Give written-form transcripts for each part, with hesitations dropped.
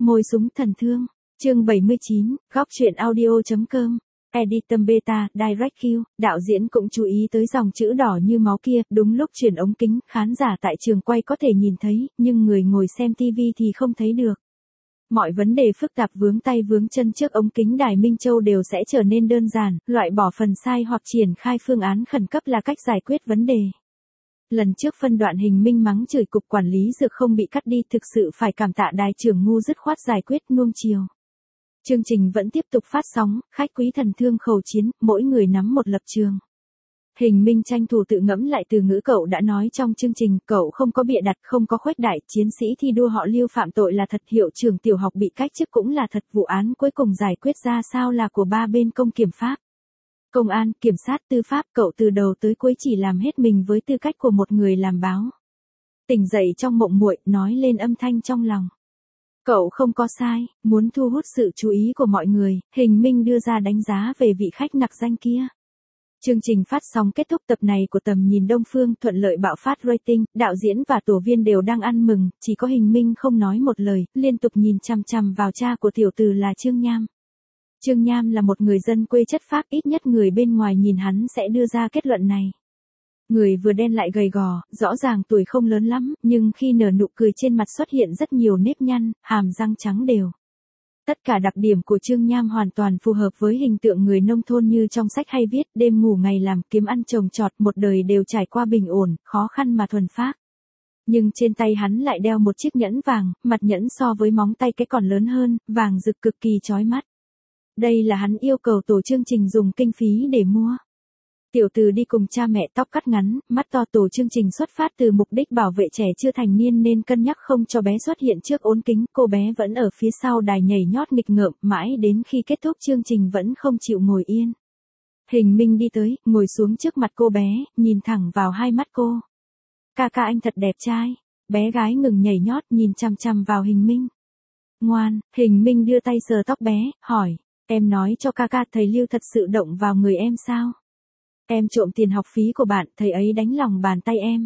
Môi súng thần thương. Chương 79, góc truyện audio.com. Editum Beta, Direct Q, đạo diễn cũng chú ý tới dòng chữ đỏ như máu kia, đúng lúc chuyển ống kính, khán giả tại trường quay có thể nhìn thấy, nhưng người ngồi xem TV thì không thấy được. Mọi vấn đề phức tạp vướng tay vướng chân trước ống kính Đài Minh Châu đều sẽ trở nên đơn giản, loại bỏ phần sai hoặc triển khai phương án khẩn cấp là cách giải quyết vấn đề. Lần trước phân đoạn hình minh mắng chửi cục quản lý dược không bị cắt đi, thực sự phải cảm tạ đài trưởng ngu dứt khoát giải quyết nuông chiều. Chương trình vẫn tiếp tục phát sóng, khách quý thần thương khẩu chiến, mỗi người nắm một lập trường. Hình minh tranh thủ tự ngẫm lại từ ngữ cậu đã nói trong chương trình, cậu không có bịa đặt, không có khuếch đại, chiến sĩ thi đua họ Lưu phạm tội là thật, hiệu trưởng tiểu học bị cách chức cũng là thật, vụ án cuối cùng giải quyết ra sao là của ba bên công kiểm pháp. Công an, kiểm sát, tư pháp, cậu từ đầu tới cuối chỉ làm hết mình với tư cách của một người làm báo. Tỉnh dậy trong mộng muội, nói lên âm thanh trong lòng. Cậu không có sai, muốn thu hút sự chú ý của mọi người, hình minh đưa ra đánh giá về vị khách nặc danh kia. Chương trình phát sóng kết thúc tập này của Tầm Nhìn Đông Phương thuận lợi bạo phát rating, đạo diễn và tổ viên đều đang ăn mừng, chỉ có hình minh không nói một lời, liên tục nhìn chằm chằm vào cha của tiểu tử là Trương Nham. Trương Nham là một người dân quê chất phác, ít nhất người bên ngoài nhìn hắn sẽ đưa ra kết luận này. Người vừa đen lại gầy gò, rõ ràng tuổi không lớn lắm, nhưng khi nở nụ cười trên mặt xuất hiện rất nhiều nếp nhăn, hàm răng trắng đều. Tất cả đặc điểm của Trương Nham hoàn toàn phù hợp với hình tượng người nông thôn như trong sách hay viết, đêm ngủ ngày làm, kiếm ăn trồng trọt, một đời đều trải qua bình ổn, khó khăn mà thuần phác. Nhưng trên tay hắn lại đeo một chiếc nhẫn vàng, mặt nhẫn so với móng tay cái còn lớn hơn, vàng rực cực kỳ chói mắt. Đây là hắn yêu cầu tổ chương trình dùng kinh phí để mua. Tiểu từ đi cùng cha mẹ, tóc cắt ngắn, mắt to, tổ chương trình xuất phát từ mục đích bảo vệ trẻ chưa thành niên nên cân nhắc không cho bé xuất hiện trước ốn kính, cô bé vẫn ở phía sau đài nhảy nhót nghịch ngợm, mãi đến khi kết thúc chương trình vẫn không chịu ngồi yên. Hình minh đi tới, ngồi xuống trước mặt cô bé, nhìn thẳng vào hai mắt cô. Ca ca anh thật đẹp trai. Bé gái ngừng nhảy nhót, nhìn chằm chằm vào hình minh. Ngoan, hình minh đưa tay sờ tóc bé, hỏi, em nói cho ca ca thầy Lưu thật sự động vào người em sao? Em trộm tiền học phí của bạn, thầy ấy đánh lòng bàn tay em.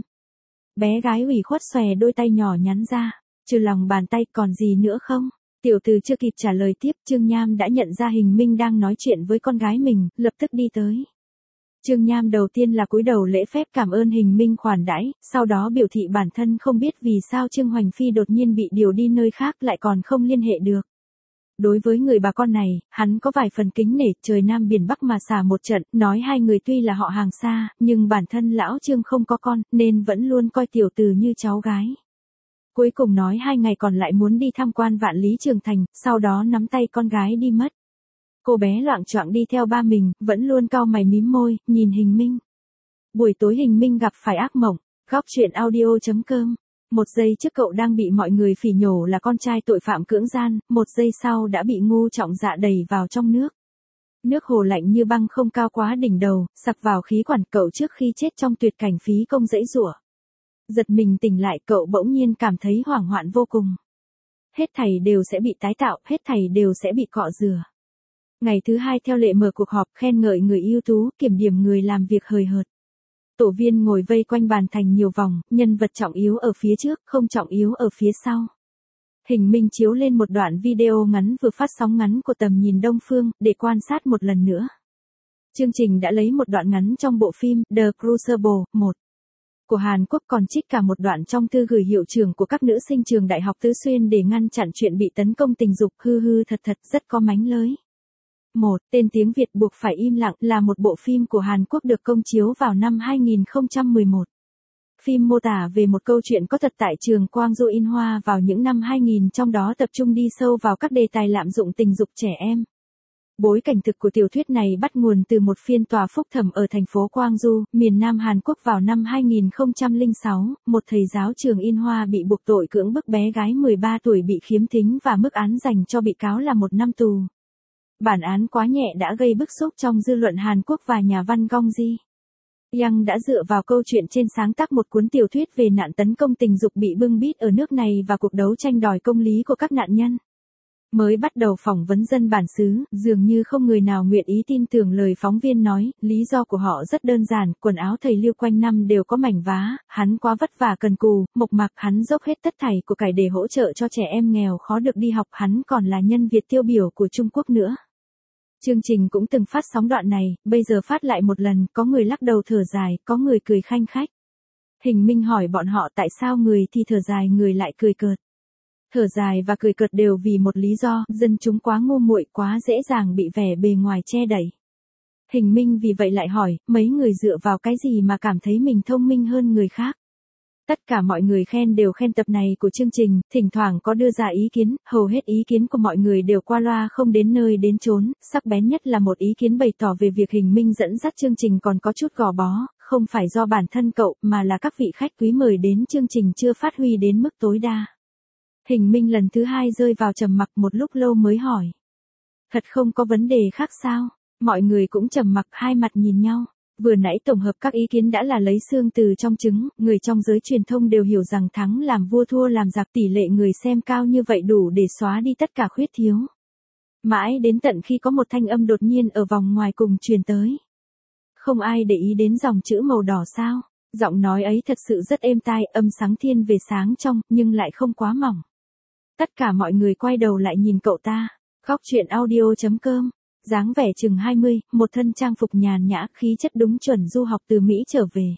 Bé gái ủy khuất xòe đôi tay nhỏ nhắn ra, trừ lòng bàn tay còn gì nữa không? Tiểu từ chưa kịp trả lời tiếp, Trương Nham đã nhận ra hình minh đang nói chuyện với con gái mình, lập tức đi tới. Trương Nham đầu tiên là cúi đầu lễ phép cảm ơn hình minh khoản đãi, sau đó biểu thị bản thân không biết vì sao Trương Hoành Phi đột nhiên bị điều đi nơi khác lại còn không liên hệ được. Đối với người bà con này, hắn có vài phần kính nể, trời Nam biển Bắc mà xả một trận, nói hai người tuy là họ hàng xa, nhưng bản thân lão Trương không có con, nên vẫn luôn coi tiểu từ như cháu gái. Cuối cùng nói 2 ngày còn lại muốn đi tham quan Vạn Lý Trường Thành, sau đó nắm tay con gái đi mất. Cô bé loạng choạng đi theo ba mình, vẫn luôn cau mày mím môi, nhìn hình minh. Buổi tối hình minh gặp phải ác mộng, góc truyện audio.com. Một giây trước cậu đang bị mọi người phỉ nhổ là con trai tội phạm cưỡng gian, một giây sau đã bị ngu trọng dạ đẩy vào trong nước. Nước hồ lạnh như băng không cao quá đỉnh đầu, sặc vào khí quản cậu trước khi chết trong tuyệt cảnh phí công dãy giụa. Giật mình tỉnh lại cậu bỗng nhiên cảm thấy hoảng hoạn vô cùng. Hết thảy đều sẽ bị tái tạo, hết thảy đều sẽ bị cọ rửa. Ngày thứ 2 theo lệ mở cuộc họp khen ngợi người ưu tú, kiểm điểm người làm việc hời hợt. Tổ viên ngồi vây quanh bàn thành nhiều vòng, nhân vật trọng yếu ở phía trước, không trọng yếu ở phía sau. Hình minh chiếu lên một đoạn video ngắn vừa phát sóng ngắn của Tầm Nhìn Đông Phương, để quan sát một lần nữa. Chương trình đã lấy một đoạn ngắn trong bộ phim The Crucible 1 của Hàn Quốc, còn trích cả một đoạn trong thư gửi hiệu trưởng của các nữ sinh trường đại học Tứ Xuyên để ngăn chặn chuyện bị tấn công tình dục, thật rất có mánh lới. Tên tiếng Việt buộc phải im lặng là một bộ phim của Hàn Quốc được công chiếu vào năm 2011. Phim mô tả về một câu chuyện có thật tại trường Gwangju Inhwa vào những năm 2000, trong đó tập trung đi sâu vào các đề tài lạm dụng tình dục trẻ em. Bối cảnh thực của tiểu thuyết này bắt nguồn từ một phiên tòa phúc thẩm ở thành phố Gwangju, miền Nam Hàn Quốc vào năm 2006, một thầy giáo trường Inhwa bị buộc tội cưỡng bức bé gái 13 tuổi bị khiếm thính và mức án dành cho bị cáo là 1 năm tù. Bản án quá nhẹ đã gây bức xúc trong dư luận Hàn Quốc và nhà văn Gong Ji Yang đã dựa vào câu chuyện trên sáng tác một cuốn tiểu thuyết về nạn tấn công tình dục bị bưng bít ở nước này và cuộc đấu tranh đòi công lý của các nạn nhân. Mới bắt đầu phỏng vấn dân bản xứ, dường như không người nào nguyện ý tin tưởng lời phóng viên nói, lý do của họ rất đơn giản, quần áo thầy Lưu quanh năm đều có mảnh vá, hắn quá vất vả cần cù, mộc mạc, hắn dốc hết tất thảy của cải để hỗ trợ cho trẻ em nghèo khó được đi học, hắn còn là nhân Việt tiêu biểu của Trung Quốc nữa. Chương trình cũng từng phát sóng đoạn này, bây giờ phát lại một lần, có người lắc đầu thở dài, có người cười khanh khách. Hình Minh hỏi bọn họ tại sao người thì thở dài người lại cười cợt. Thở dài và cười cợt đều vì một lý do, dân chúng quá ngu muội, quá dễ dàng bị vẻ bề ngoài che đậy. Hình Minh vì vậy lại hỏi, mấy người dựa vào cái gì mà cảm thấy mình thông minh hơn người khác? Tất cả mọi người khen đều khen tập này của chương trình, thỉnh thoảng có đưa ra ý kiến, hầu hết ý kiến của mọi người đều qua loa không đến nơi đến chốn, sắc bén nhất là một ý kiến bày tỏ về việc Hình Minh dẫn dắt chương trình còn có chút gò bó, không phải do bản thân cậu mà là các vị khách quý mời đến chương trình chưa phát huy đến mức tối đa. Hình Minh lần thứ hai rơi vào trầm mặc một lúc lâu mới hỏi. Thật không có vấn đề khác sao? Mọi người cũng trầm mặc hai mặt nhìn nhau. Vừa nãy tổng hợp các ý kiến đã là lấy xương từ trong trứng, người trong giới truyền thông đều hiểu rằng thắng làm vua thua làm giặc, tỷ lệ người xem cao như vậy đủ để xóa đi tất cả khuyết thiếu. Mãi đến tận khi có một thanh âm đột nhiên ở vòng ngoài cùng truyền tới. Không ai để ý đến dòng chữ màu đỏ sao? Giọng nói ấy thật sự rất êm tai, âm sáng thiên về sáng trong, nhưng lại không quá mỏng. Tất cả mọi người quay đầu lại nhìn cậu ta. Góc chuyện audio.com. Dáng vẻ chừng 20, một thân trang phục nhàn nhã, khí chất đúng chuẩn du học từ Mỹ trở về.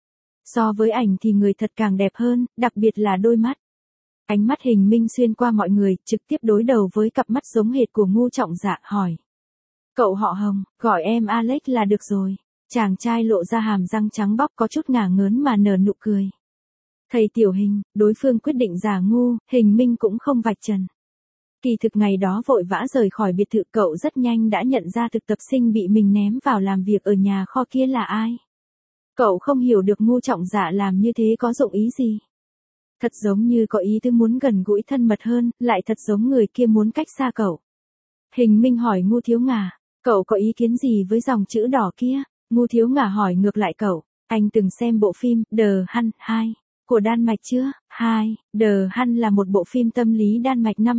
So với ảnh thì người thật càng đẹp hơn, đặc biệt là đôi mắt. Ánh mắt Hình Minh xuyên qua mọi người, trực tiếp đối đầu với cặp mắt giống hệt của Ngu Trọng Dạ, hỏi. Cậu họ Hồng, gọi em Alex là được rồi. Chàng trai lộ ra hàm răng trắng bóc có chút ngả ngớn mà nở nụ cười. Thầy Tiểu Hình, đối phương quyết định giả ngu, Hình Minh cũng không vạch trần. Kỳ thực ngày đó vội vã rời khỏi biệt thự, cậu rất nhanh đã nhận ra thực tập sinh bị mình ném vào làm việc ở nhà kho kia là ai. Cậu không hiểu được Ngu Trọng Dạ làm như thế có dụng ý gì. Thật giống như có ý tứ muốn gần gũi thân mật hơn, lại thật giống người kia muốn cách xa cậu. Hình Minh hỏi Ngu Thiếu Ngà, cậu có ý kiến gì với dòng chữ đỏ kia? Ngu Thiếu Ngà hỏi ngược lại cậu, anh từng xem bộ phim The Hun 2 của Đan Mạch chưa? 2. The Hun là một bộ phim tâm lý Đan Mạch năm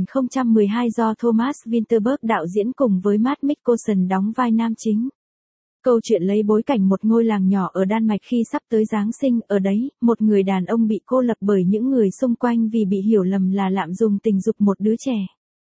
2012 do Thomas Vinterberg đạo diễn cùng với Matt Mikkelsen đóng vai nam chính. Câu chuyện lấy bối cảnh một ngôi làng nhỏ ở Đan Mạch khi sắp tới Giáng sinh, ở đấy, một người đàn ông bị cô lập bởi những người xung quanh vì bị hiểu lầm là lạm dụng tình dục một đứa trẻ.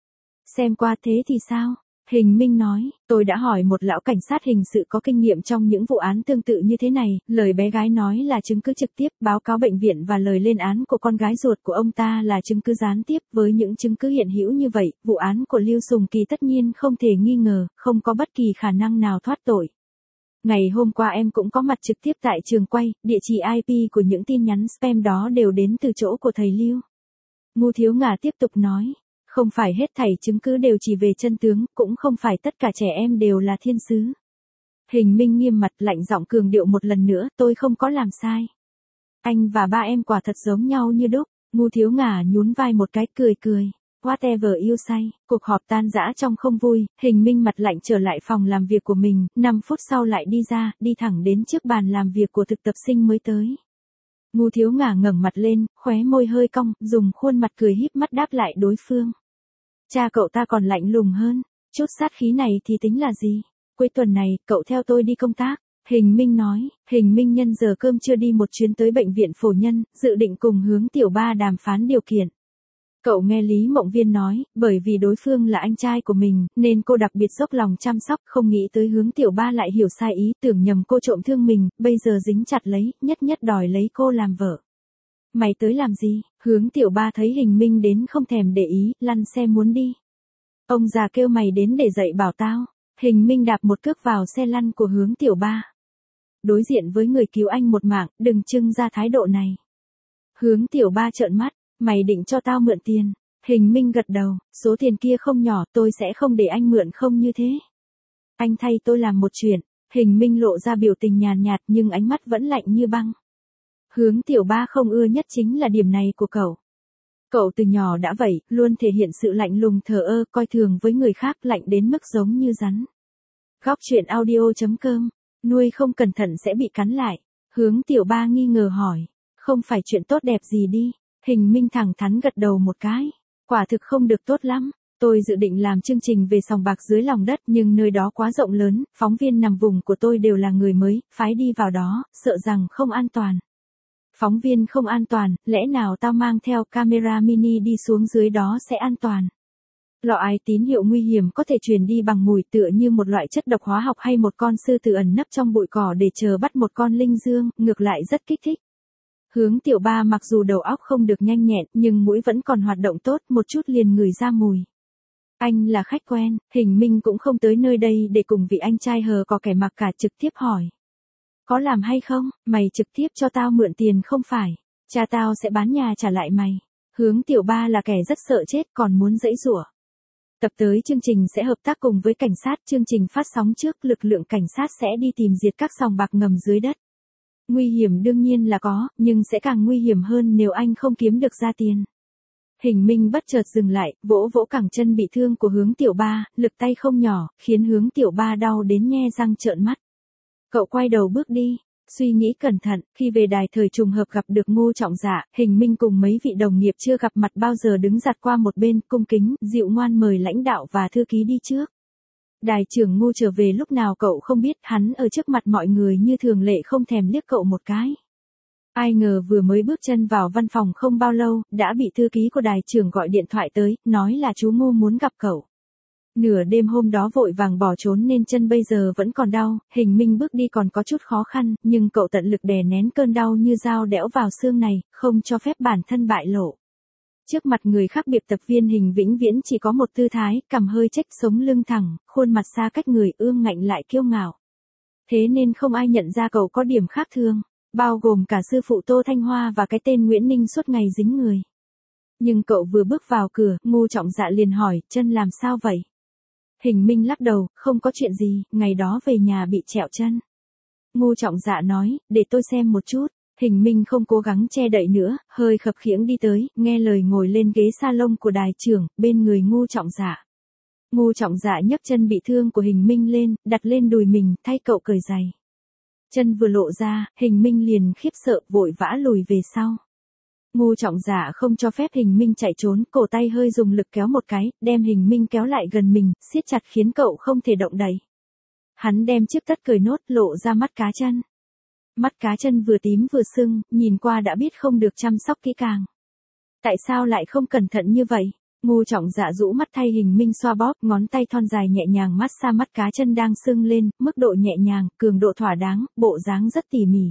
Xem qua thế thì sao? Hình Minh nói, tôi đã hỏi một lão cảnh sát hình sự có kinh nghiệm trong những vụ án tương tự như thế này, lời bé gái nói là chứng cứ trực tiếp, báo cáo bệnh viện và lời lên án của con gái ruột của ông ta là chứng cứ gián tiếp. Với những chứng cứ hiện hữu như vậy, vụ án của Lưu Sùng Kỳ tất nhiên không thể nghi ngờ, không có bất kỳ khả năng nào thoát tội. Ngày hôm qua em cũng có mặt trực tiếp tại trường quay, địa chỉ IP của những tin nhắn spam đó đều đến từ chỗ của thầy Lưu. Ngu Thiếu Ngà tiếp tục nói. Không phải hết thảy chứng cứ đều chỉ về chân tướng, cũng không phải tất cả trẻ em đều là thiên sứ. Hình Minh nghiêm mặt lạnh giọng cường điệu một lần nữa, tôi không có làm sai. Anh và ba em quả thật giống nhau như đúc. Ngu Thiếu Ngà nhún vai một cái cười cười. Whatever you say. Cuộc họp tan rã trong không vui, Hình Minh mặt lạnh trở lại phòng làm việc của mình, 5 phút sau lại đi ra, đi thẳng đến trước bàn làm việc của thực tập sinh mới tới. Ngu Thiếu Ngà ngẩng mặt lên, khóe môi hơi cong, dùng khuôn mặt cười híp mắt đáp lại đối phương. Cha cậu ta còn lạnh lùng hơn, chút sát khí này thì tính là gì? Cuối tuần này, cậu theo tôi đi công tác. Hình Minh nói, Hình Minh nhân giờ cơm chưa đi một chuyến tới bệnh viện Phổ Nhân, dự định cùng Hướng Tiểu Ba đàm phán điều kiện. Cậu nghe Lý Mộng Viên nói, bởi vì đối phương là anh trai của mình, nên cô đặc biệt dốc lòng chăm sóc, không nghĩ tới Hướng Tiểu Ba lại hiểu sai ý, tưởng nhầm cô trộm thương mình, bây giờ dính chặt lấy, nhất nhất đòi lấy cô làm vợ. Mày tới làm gì? Hướng Tiểu Ba thấy Hình Minh đến không thèm để ý, lăn xe muốn đi. Ông già kêu mày đến để dạy bảo tao. Hình Minh đạp một cước vào xe lăn của Hướng Tiểu Ba. Đối diện với người cứu anh một mạng, đừng trưng ra thái độ này. Hướng Tiểu Ba trợn mắt, mày định cho tao mượn tiền. Hình Minh gật đầu, số tiền kia không nhỏ, tôi sẽ không để anh mượn không như thế. Anh thay tôi làm một chuyện. Hình Minh lộ ra biểu tình nhàn nhạt nhưng ánh mắt vẫn lạnh như băng. Hướng Tiểu Ba không ưa nhất chính là điểm này của cậu. Cậu từ nhỏ đã vậy, luôn thể hiện sự lạnh lùng thờ ơ, coi thường với người khác, lạnh đến mức giống như rắn. Góc chuyện audio.com, nuôi không cẩn thận sẽ bị cắn lại. Hướng Tiểu Ba nghi ngờ hỏi, không phải chuyện tốt đẹp gì đi. Hình Minh thẳng thắn gật đầu một cái, quả thực không được tốt lắm. Tôi dự định làm chương trình về sòng bạc dưới lòng đất nhưng nơi đó quá rộng lớn, phóng viên nằm vùng của tôi đều là người mới, phái đi vào đó, sợ rằng không an toàn. Phóng viên không an toàn, lẽ nào tao mang theo camera mini đi xuống dưới đó sẽ an toàn? Loại tín hiệu nguy hiểm có thể truyền đi bằng mùi tựa như một loại chất độc hóa học hay một con sư tử ẩn nấp trong bụi cỏ để chờ bắt một con linh dương, ngược lại rất kích thích. Hướng Tiểu Ba mặc dù đầu óc không được nhanh nhẹn nhưng mũi vẫn còn hoạt động tốt, một chút liền ngửi ra mùi. Anh là khách quen, Hình Minh cũng không tới nơi đây để cùng vị anh trai hờ có kẻ mặc cả, trực tiếp hỏi. Có làm hay không, mày trực tiếp cho tao mượn tiền không phải, cha tao sẽ bán nhà trả lại mày. Hướng Tiểu Ba là kẻ rất sợ chết còn muốn giãy giụa. Tập tới chương trình sẽ hợp tác cùng với cảnh sát, chương trình phát sóng trước, lực lượng cảnh sát sẽ đi tìm diệt các sòng bạc ngầm dưới đất. Nguy hiểm đương nhiên là có, nhưng sẽ càng nguy hiểm hơn nếu anh không kiếm được ra tiền. Hình Minh bất chợt dừng lại, vỗ vỗ cẳng chân bị thương của Hướng Tiểu Ba, lực tay không nhỏ, khiến Hướng Tiểu Ba đau đến nhe răng trợn mắt. Cậu quay đầu bước đi, suy nghĩ cẩn thận, khi về đài thời trùng hợp gặp được Ngô Trọng Dạ, Hình Minh cùng mấy vị đồng nghiệp chưa gặp mặt bao giờ đứng giặt qua một bên, cung kính, dịu ngoan mời lãnh đạo và thư ký đi trước. Đài trưởng Ngô trở về lúc nào cậu không biết, hắn ở trước mặt mọi người như thường lệ không thèm liếc cậu một cái. Ai ngờ vừa mới bước chân vào văn phòng không bao lâu, đã bị thư ký của đài trưởng gọi điện thoại tới, nói là chú Ngô muốn gặp cậu. Nửa đêm hôm đó vội vàng bỏ trốn nên chân bây giờ vẫn còn đau, Hình Minh bước đi còn có chút khó khăn, nhưng cậu tận lực đè nén cơn đau như dao đẽo vào xương này, không cho phép bản thân bại lộ. Trước mặt người khác biệp tập viên Hình vĩnh viễn chỉ có một tư thái, cằm hơi chếch, sống lưng thẳng, khuôn mặt xa cách người, ương ngạnh lại kiêu ngạo. Thế nên không ai nhận ra cậu có điểm khác thường, bao gồm cả sư phụ Tô Thanh Hoa và cái tên Nguyễn Ninh suốt ngày dính người. Nhưng cậu vừa bước vào cửa, Ngô Trọng Dạ liền hỏi, chân làm sao vậy? Hình Minh lắc đầu, không có chuyện gì, ngày đó về nhà bị trẹo chân. Ngô Trọng Dạ nói, để tôi xem một chút. Hình Minh không cố gắng che đậy nữa, hơi khập khiễng đi tới, nghe lời ngồi lên ghế salon của đài trưởng, bên người Ngô Trọng Dạ. Ngô Trọng Dạ nhấc chân bị thương của Hình Minh lên, đặt lên đùi mình, thay cậu cởi giày. Chân vừa lộ ra, Hình Minh liền khiếp sợ, vội vã lùi về sau. Ngô Trọng Dạ không cho phép Hình Minh chạy trốn, cổ tay hơi dùng lực kéo một cái, đem Hình Minh kéo lại gần mình, siết chặt khiến cậu không thể động đậy. Hắn đem chiếc tất cởi nốt, lộ ra mắt cá chân. Mắt cá chân vừa tím vừa sưng, nhìn qua đã biết không được chăm sóc kỹ càng. Tại sao lại không cẩn thận như vậy? Ngô Trọng Dạ rũ mắt thay Hình Minh xoa bóp, ngón tay thon dài nhẹ nhàng massage mắt cá chân đang sưng lên, mức độ nhẹ nhàng, cường độ thỏa đáng, bộ dáng rất tỉ mỉ.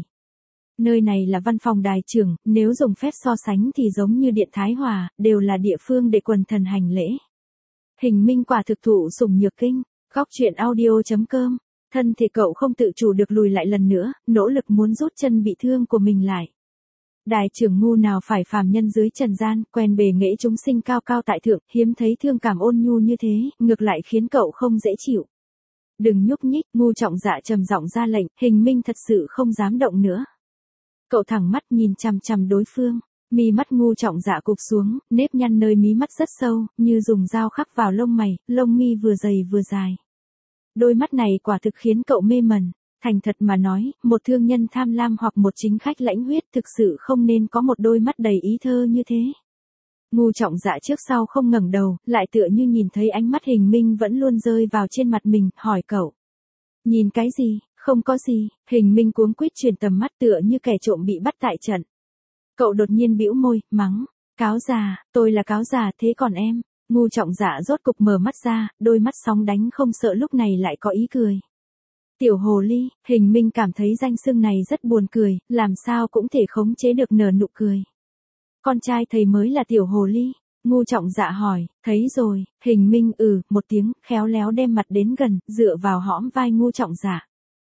Nơi này là văn phòng đài trưởng, nếu dùng phép so sánh thì giống như Điện Thái Hòa, đều là địa phương để quần thần hành lễ. Hình Minh quả thực thụ sủng nhược kinh, góc truyện audio.com. Thân thể cậu không tự chủ được lùi lại lần nữa, nỗ lực muốn rút chân bị thương của mình lại. Đài trưởng ngu nào phải phàm nhân dưới trần gian, quen bề nghệ chúng sinh cao cao tại thượng, hiếm thấy thương cảm ôn nhu như thế, ngược lại khiến cậu không dễ chịu. Đừng nhúc nhích, Ngô Trọng Dạ trầm giọng ra lệnh, Hình Minh thật sự không dám động nữa. Cậu thẳng mắt nhìn chằm chằm đối phương, mí mắt Ngô Trọng Dạ cụp xuống, nếp nhăn nơi mí mắt rất sâu, như dùng dao khắc vào lông mày, lông mi vừa dày vừa dài. Đôi mắt này quả thực khiến cậu mê mẩn. Thành thật mà nói, một thương nhân tham lam hoặc một chính khách lãnh huyết thực sự không nên có một đôi mắt đầy ý thơ như thế. Ngô Trọng Dạ trước sau không ngẩng đầu, lại tựa như nhìn thấy ánh mắt Hình Minh vẫn luôn rơi vào trên mặt mình, hỏi cậu. Nhìn cái gì? Không có gì. Hình Minh cuống quýt chuyển tầm mắt tựa như kẻ trộm bị bắt tại trận. Cậu đột nhiên bĩu môi, mắng. Cáo già, tôi là cáo già, thế còn em? Ngô Trọng Dạ rốt cục mở mắt ra, đôi mắt sóng đánh không sợ lúc này lại có ý cười. Tiểu hồ ly, Hình Minh cảm thấy danh xưng này rất buồn cười, làm sao cũng thể khống chế được nở nụ cười. Con trai thầy mới là tiểu hồ ly. Ngô Trọng Dạ hỏi, thấy rồi, Hình Minh một tiếng, khéo léo đem mặt đến gần, dựa vào hõm vai Ngô Trọng Dạ.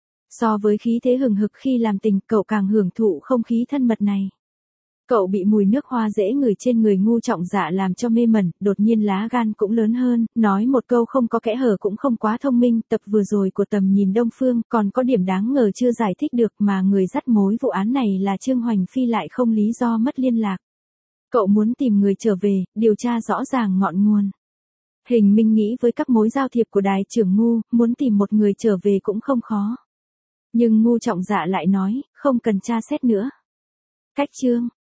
So với khí thế hừng hực khi làm tình, cậu càng hưởng thụ không khí thân mật này. Cậu bị mùi nước hoa dễ ngửi trên người Ngô Trọng Dạ làm cho mê mẩn, đột nhiên lá gan cũng lớn hơn, nói một câu không có kẽ hở cũng không quá thông minh, tập vừa rồi của Tầm Nhìn Đông Phương còn có điểm đáng ngờ chưa giải thích được mà người dắt mối vụ án này là Trương Hoành Phi lại không lý do mất liên lạc. Cậu muốn tìm người trở về, điều tra rõ ràng ngọn nguồn. Hình Minh nghĩ với các mối giao thiệp của đài trưởng Ngô, muốn tìm một người trở về cũng không khó. Nhưng Ngô Trọng Dạ lại nói, không cần tra xét nữa. Cách chương